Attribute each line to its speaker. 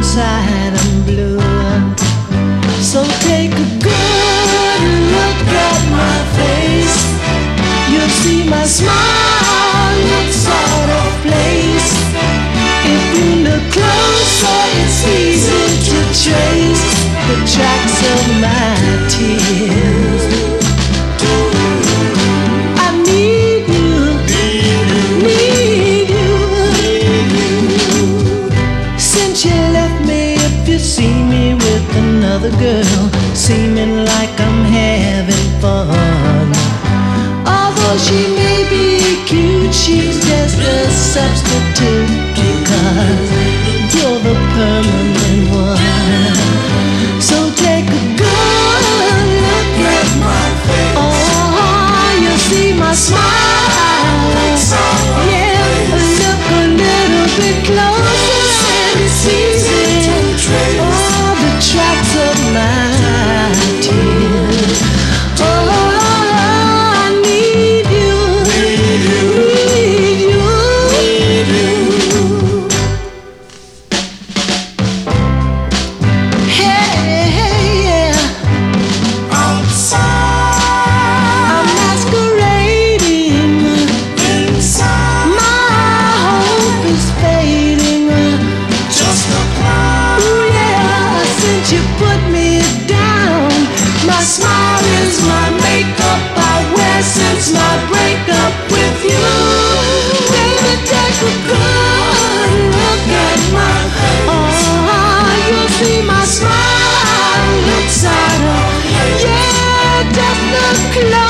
Speaker 1: inside I'm blue. So take a good look at my face. You'll see my smile looks out of place. If you look closer, it's easy to trace the tracks of my tears. I need you, need you. Since you left me, if you see me with another girl, seeming like I'm having fun. Although she may be cute, she's just a substitute, because you're the permanent one. So take a good look at my face. Oh, you see my smile. Yeah, look a little bit closer and it's easy to trace all the tracks of my tears. Oh, I need you, need you. Hey, yeah. Outside, I'm masquerading. Inside, my hope is fading. Just a cloud. Ooh, yeah, since you put me down, my smile is my makeup I wear since my breakup with you. Baby, take a good look at my face. Oh, you'll see my smile looks out of, yeah, just look close.